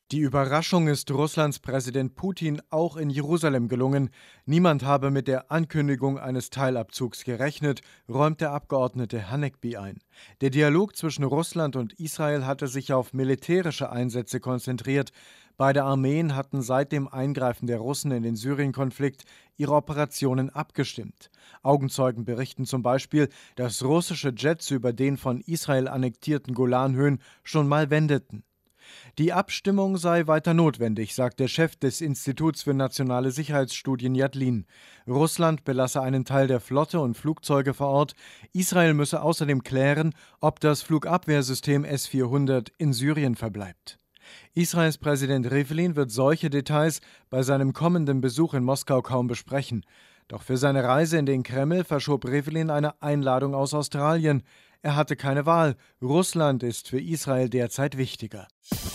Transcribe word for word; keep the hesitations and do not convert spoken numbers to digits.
Die Überraschung ist Russlands Präsident Putin auch in Jerusalem gelungen. Niemand habe mit der Ankündigung eines Teilabzugs gerechnet, räumt der Abgeordnete Hanegbi ein. Der Dialog zwischen Russland und Israel hatte sich auf militärische Einsätze konzentriert. Beide Armeen hatten seit dem Eingreifen der Russen in den Syrien-Konflikt ihre Operationen abgestimmt. Augenzeugen berichten zum Beispiel, dass russische Jets über den von Israel annektierten Golanhöhen schon mal wendeten. Die Abstimmung sei weiter notwendig, sagt der Chef des Instituts für nationale Sicherheitsstudien Yadlin. Russland belasse einen Teil der Flotte und Flugzeuge vor Ort. Israel müsse außerdem klären, ob das Flugabwehrsystem S vierhundert in Syrien verbleibt. Israels Präsident Rivlin wird solche Details bei seinem kommenden Besuch in Moskau kaum besprechen. Doch für seine Reise in den Kreml verschob Rivlin eine Einladung aus Australien. Er hatte keine Wahl. Russland ist für Israel derzeit wichtiger.